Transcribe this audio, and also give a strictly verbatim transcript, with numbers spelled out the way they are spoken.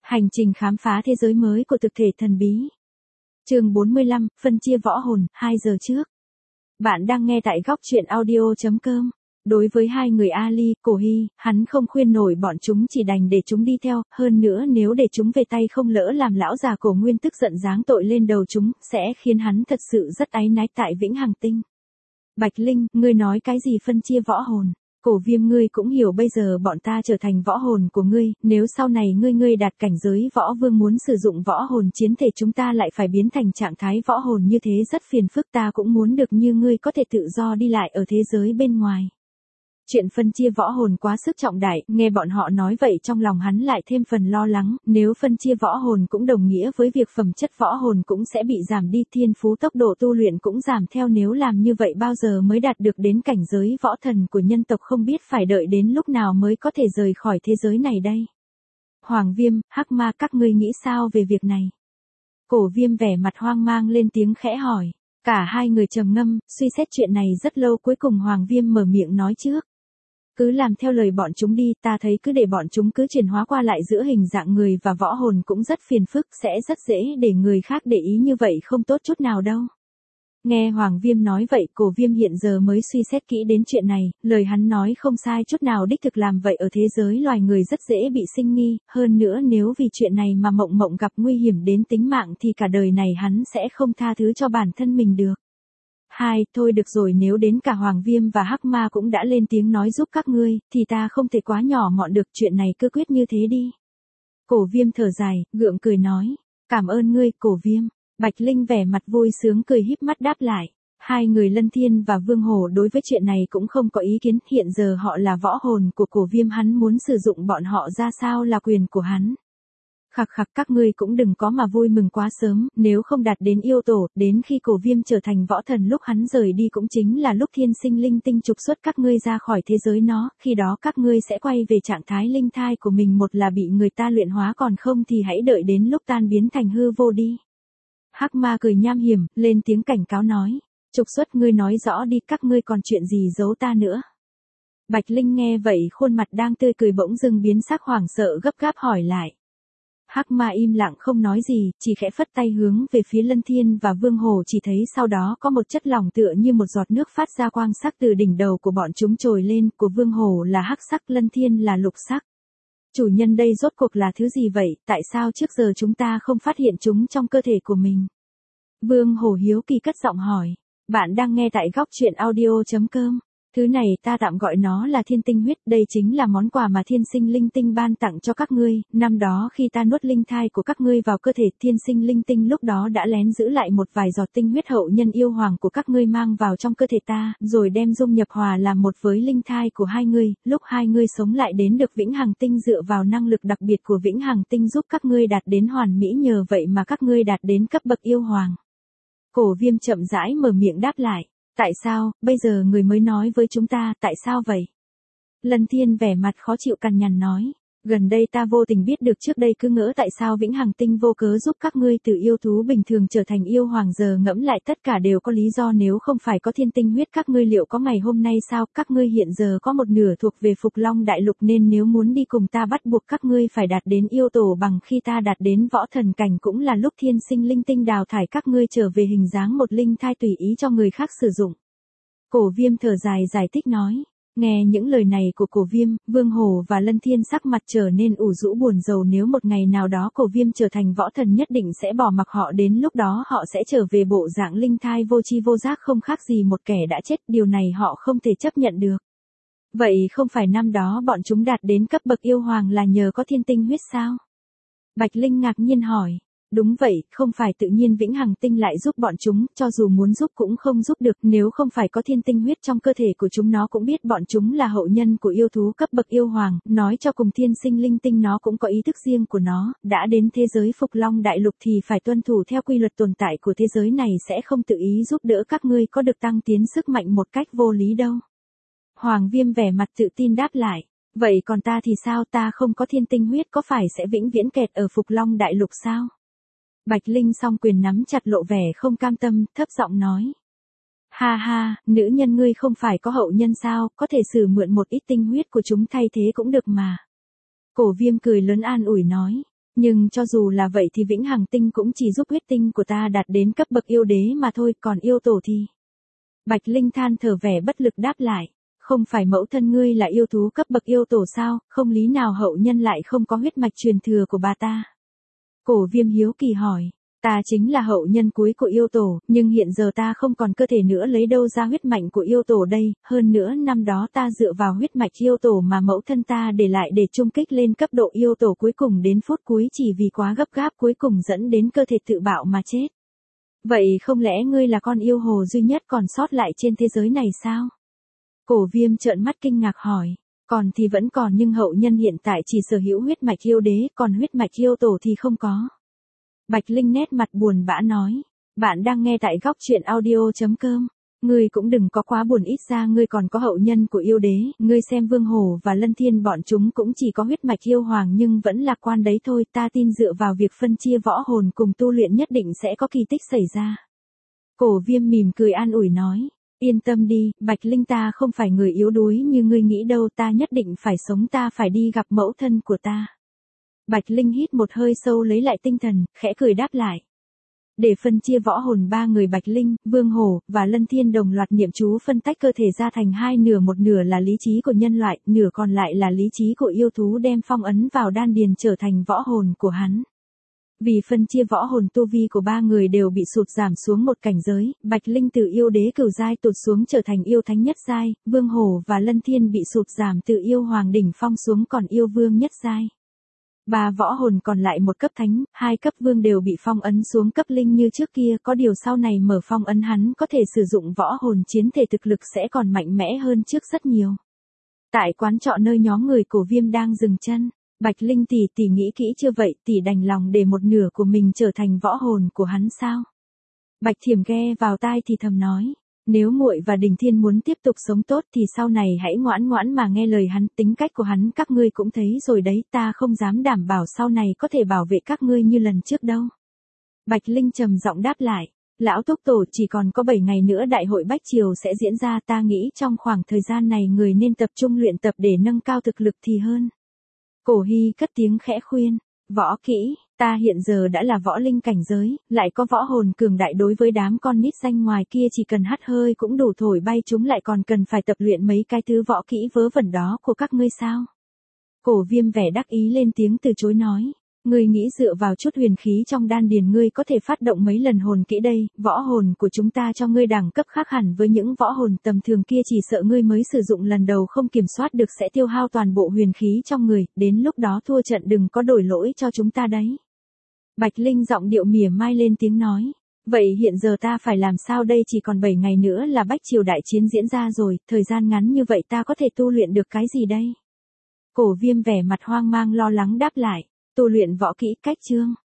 Hành trình khám phá thế giới mới của thực thể thần bí. Chương bốn mươi lăm, phân chia võ hồn, hai giờ trước. Bạn đang nghe tại góc truyện audio chấm com. Đối với hai người Ali, Cổ Hy, hắn không khuyên nổi bọn chúng, chỉ đành để chúng đi theo, hơn nữa nếu để chúng về tay không lỡ làm lão già Cổ Nguyên tức giận giáng tội lên đầu chúng, sẽ khiến hắn thật sự rất áy náy tại Vĩnh Hằng Tinh. Bạch Linh, ngươi nói cái gì phân chia võ hồn? Cổ Viêm, ngươi cũng hiểu bây giờ bọn ta trở thành võ hồn của ngươi, nếu sau này ngươi ngươi đạt cảnh giới võ vương muốn sử dụng võ hồn chiến thể chúng ta lại phải biến thành trạng thái võ hồn như thế rất phiền phức, ta cũng muốn được như ngươi có thể tự do đi lại ở thế giới bên ngoài. Chuyện phân chia võ hồn quá sức trọng đại, nghe bọn họ nói vậy trong lòng hắn lại thêm phần lo lắng, nếu phân chia võ hồn cũng đồng nghĩa với việc phẩm chất võ hồn cũng sẽ bị giảm đi, thiên phú tốc độ tu luyện cũng giảm theo, nếu làm như vậy bao giờ mới đạt được đến cảnh giới võ thần của nhân tộc, không biết phải đợi đến lúc nào mới có thể rời khỏi thế giới này đây. Hoàng Viêm, Hắc Ma, các ngươi nghĩ sao về việc này? Cổ Viêm vẻ mặt hoang mang lên tiếng khẽ hỏi. Cả hai người trầm ngâm, suy xét chuyện này rất lâu, cuối cùng Hoàng Viêm mở miệng nói trước. Cứ làm theo lời bọn chúng đi, ta thấy cứ để bọn chúng cứ chuyển hóa qua lại giữa hình dạng người và võ hồn cũng rất phiền phức, sẽ rất dễ để người khác để ý, như vậy không tốt chút nào đâu. Nghe Hoàng Viêm nói vậy, Cổ Viêm hiện giờ mới suy xét kỹ đến chuyện này, lời hắn nói không sai chút nào, đích thực làm vậy ở thế giới loài người rất dễ bị sinh nghi, hơn nữa nếu vì chuyện này mà Mộng Mộng gặp nguy hiểm đến tính mạng thì cả đời này hắn sẽ không tha thứ cho bản thân mình được. Hai, thôi được rồi, nếu đến cả Hoàng Viêm và Hắc Ma cũng đã lên tiếng nói giúp các ngươi, thì ta không thể quá nhỏ mọn được, chuyện này cứ quyết như thế đi. Cổ Viêm thở dài, gượng cười nói, cảm ơn ngươi, Cổ Viêm. Bạch Linh vẻ mặt vui sướng cười híp mắt đáp lại. Hai người Lân Thiên và Vương Hổ đối với chuyện này cũng không có ý kiến, hiện giờ họ là võ hồn của Cổ Viêm, hắn muốn sử dụng bọn họ ra sao là quyền của hắn. Khặc khặc, các ngươi cũng đừng có mà vui mừng quá sớm, nếu không đạt đến yêu tổ, đến khi Cổ Viêm trở thành võ thần lúc hắn rời đi cũng chính là lúc thiên sinh linh tinh trục xuất các ngươi ra khỏi thế giới nó, khi đó các ngươi sẽ quay về trạng thái linh thai của mình, một là bị người ta luyện hóa, còn không thì hãy đợi đến lúc tan biến thành hư vô đi. Hắc Ma cười nham hiểm, lên tiếng cảnh cáo nói, trục xuất, ngươi nói rõ đi, các ngươi còn chuyện gì giấu ta nữa. Bạch Linh nghe vậy khuôn mặt đang tươi cười bỗng dưng biến sắc, hoảng sợ gấp gáp hỏi lại. Hắc Ma im lặng không nói gì, chỉ khẽ phất tay hướng về phía Lân Thiên và Vương Hổ, chỉ thấy sau đó có một chất lỏng tựa như một giọt nước phát ra quang sắc từ đỉnh đầu của bọn chúng trồi lên, của Vương Hổ là hắc sắc, Lân Thiên là lục sắc. Chủ nhân, đây rốt cuộc là thứ gì vậy, tại sao trước giờ chúng ta không phát hiện chúng trong cơ thể của mình? Vương Hổ hiếu kỳ cất giọng hỏi. Bạn đang nghe tại góc truyện audio chấm com. Thứ này ta tạm gọi nó là thiên tinh huyết, đây chính là món quà mà thiên sinh linh tinh ban tặng cho các ngươi, năm đó khi ta nuốt linh thai của các ngươi vào cơ thể, thiên sinh linh tinh lúc đó đã lén giữ lại một vài giọt tinh huyết hậu nhân yêu hoàng của các ngươi mang vào trong cơ thể ta, rồi đem dung nhập hòa làm một với linh thai của hai ngươi, lúc hai ngươi sống lại đến được Vĩnh Hằng Tinh, dựa vào năng lực đặc biệt của Vĩnh Hằng Tinh giúp các ngươi đạt đến hoàn mỹ, nhờ vậy mà các ngươi đạt đến cấp bậc yêu hoàng. Cổ Viêm chậm rãi mở miệng đáp lại. Tại sao, bây giờ người mới nói với chúng ta, tại sao vậy? Lân Thiên vẻ mặt khó chịu cằn nhằn nói, gần đây ta vô tình biết được, trước đây cứ ngỡ tại sao Vĩnh Hằng Tinh vô cớ giúp các ngươi từ yêu thú bình thường trở thành yêu hoàng, giờ ngẫm lại tất cả đều có lý do, nếu không phải có thiên tinh huyết các ngươi liệu có ngày hôm nay sao? Các ngươi hiện giờ có một nửa thuộc về Phục Long Đại Lục, nên nếu muốn đi cùng ta bắt buộc các ngươi phải đạt đến yêu tổ, bằng khi ta đạt đến võ thần cảnh cũng là lúc thiên sinh linh tinh đào thải các ngươi trở về hình dáng một linh thai tùy ý cho người khác sử dụng. Cổ Viêm thở dài giải thích nói. Nghe những lời này của Cổ Viêm, Vương Hổ và Lân Thiên sắc mặt trở nên ủ rũ buồn rầu, nếu một ngày nào đó Cổ Viêm trở thành võ thần nhất định sẽ bỏ mặc họ, đến lúc đó họ sẽ trở về bộ dạng linh thai vô tri vô giác, không khác gì một kẻ đã chết, điều này họ không thể chấp nhận được. Vậy không phải năm đó bọn chúng đạt đến cấp bậc yêu hoàng là nhờ có thiên tinh huyết sao? Bạch Linh ngạc nhiên hỏi. Đúng vậy, không phải tự nhiên Vĩnh Hằng Tinh lại giúp bọn chúng, cho dù muốn giúp cũng không giúp được, nếu không phải có thiên tinh huyết trong cơ thể của chúng nó cũng biết bọn chúng là hậu nhân của yêu thú cấp bậc yêu hoàng, nói cho cùng thiên sinh linh tinh nó cũng có ý thức riêng của nó, đã đến thế giới Phục Long Đại Lục thì phải tuân thủ theo quy luật tồn tại của thế giới này, sẽ không tự ý giúp đỡ các ngươi có được tăng tiến sức mạnh một cách vô lý đâu. Hoàng Viêm vẻ mặt tự tin đáp lại. Vậy còn ta thì sao, ta không có thiên tinh huyết có phải sẽ vĩnh viễn kẹt ở Phục Long Đại Lục sao? Bạch Linh song quyền nắm chặt lộ vẻ không cam tâm, thấp giọng nói. Ha ha, nữ nhân ngươi không phải có hậu nhân sao, có thể sử mượn một ít tinh huyết của chúng thay thế cũng được mà. Cổ Viêm cười lớn an ủi nói. Nhưng cho dù là vậy thì vĩnh hằng tinh cũng chỉ giúp huyết tinh của ta đạt đến cấp bậc yêu đế mà thôi, còn yêu tổ thì... Bạch Linh than thở vẻ bất lực đáp lại. Không phải mẫu thân ngươi là yêu thú cấp bậc yêu tổ sao, không lý nào hậu nhân lại không có huyết mạch truyền thừa của bà ta. Cổ Viêm hiếu kỳ hỏi. Ta chính là hậu nhân cuối của yêu tổ, nhưng hiện giờ ta không còn cơ thể nữa, lấy đâu ra huyết mạch của yêu tổ đây, hơn nữa năm đó ta dựa vào huyết mạch yêu tổ mà mẫu thân ta để lại để chung kích lên cấp độ yêu tổ cuối cùng đến phút cuối chỉ vì quá gấp gáp cuối cùng dẫn đến cơ thể tự bạo mà chết. Vậy không lẽ ngươi là con yêu hồ duy nhất còn sót lại trên thế giới này sao? Cổ Viêm trợn mắt kinh ngạc hỏi. Còn thì vẫn còn, nhưng hậu nhân hiện tại chỉ sở hữu huyết mạch yêu đế, còn huyết mạch yêu tổ thì không có. Bạch Linh nét mặt buồn bã nói. Bạn đang nghe tại góc truyện audio chấm com. Ngươi cũng đừng có quá buồn, ít ra ngươi còn có hậu nhân của yêu đế, ngươi xem Vương Hổ và Lân Thiên bọn chúng cũng chỉ có huyết mạch yêu hoàng nhưng vẫn lạc quan đấy thôi, ta tin dựa vào việc phân chia võ hồn cùng tu luyện nhất định sẽ có kỳ tích xảy ra. Cổ Viêm mỉm cười an ủi nói. Yên tâm đi, Bạch Linh, ta không phải người yếu đuối như ngươi nghĩ đâu, ta nhất định phải sống, ta phải đi gặp mẫu thân của ta. Bạch Linh hít một hơi sâu lấy lại tinh thần, khẽ cười đáp lại. Để phân chia võ hồn, ba người Bạch Linh, Vương Hổ và Lân Thiên đồng loạt niệm chú phân tách cơ thể ra thành hai nửa, một nửa là lý trí của nhân loại, nửa còn lại là lý trí của yêu thú, đem phong ấn vào đan điền trở thành võ hồn của hắn. Vì phân chia võ hồn, tu vi của ba người đều bị sụt giảm xuống một cảnh giới, Bạch Linh từ yêu đế cửu giai tụt xuống trở thành yêu thánh nhất giai, Vương Hổ và Lân Thiên bị sụt giảm từ yêu hoàng đỉnh phong xuống còn yêu vương nhất giai. Ba võ hồn còn lại, một cấp thánh, hai cấp vương đều bị phong ấn xuống cấp linh như trước kia, có điều sau này mở phong ấn hắn có thể sử dụng võ hồn chiến thể, thực lực sẽ còn mạnh mẽ hơn trước rất nhiều. Tại quán trọ nơi nhóm người Cổ Viêm đang dừng chân, Bạch Linh tỷ tỷ nghĩ kỹ chưa vậy, tỷ đành lòng để một nửa của mình trở thành võ hồn của hắn sao? Bạch Thiểm ghe vào tai thì thầm nói. Nếu muội và Đình Thiên muốn tiếp tục sống tốt thì sau này hãy ngoãn ngoãn mà nghe lời hắn, tính cách của hắn các ngươi cũng thấy rồi đấy, ta không dám đảm bảo sau này có thể bảo vệ các ngươi như lần trước đâu. Bạch Linh trầm giọng đáp lại, lão thúc tổ, chỉ còn có bảy ngày nữa đại hội Bách Triều sẽ diễn ra, ta nghĩ trong khoảng thời gian này người nên tập trung luyện tập để nâng cao thực lực thì hơn. Cổ Hy cất tiếng khẽ khuyên, võ kỹ, ta hiện giờ đã là võ linh cảnh giới, lại có võ hồn cường đại, đối với đám con nít danh ngoài kia chỉ cần hắt hơi cũng đủ thổi bay chúng, lại còn cần phải tập luyện mấy cái thứ võ kỹ vớ vẩn đó của các ngươi sao? Cổ Viêm vẻ đắc ý lên tiếng từ chối nói, ngươi nghĩ dựa vào chút huyền khí trong đan điền ngươi có thể phát động mấy lần hồn kỹ đây, võ hồn của chúng ta cho ngươi đẳng cấp khác hẳn với những võ hồn tầm thường kia, chỉ sợ ngươi mới sử dụng lần đầu không kiểm soát được sẽ tiêu hao toàn bộ huyền khí trong người, đến lúc đó thua trận đừng có đổi lỗi cho chúng ta đấy. Bạch Linh giọng điệu mỉa mai lên tiếng nói, vậy hiện giờ ta phải làm sao đây, chỉ còn bảy ngày nữa là Bách Triều đại chiến diễn ra rồi, thời gian ngắn như vậy ta có thể tu luyện được cái gì đây? Cổ Viêm vẻ mặt hoang mang lo lắng đáp lại, tu luyện võ kỹ, cách chương.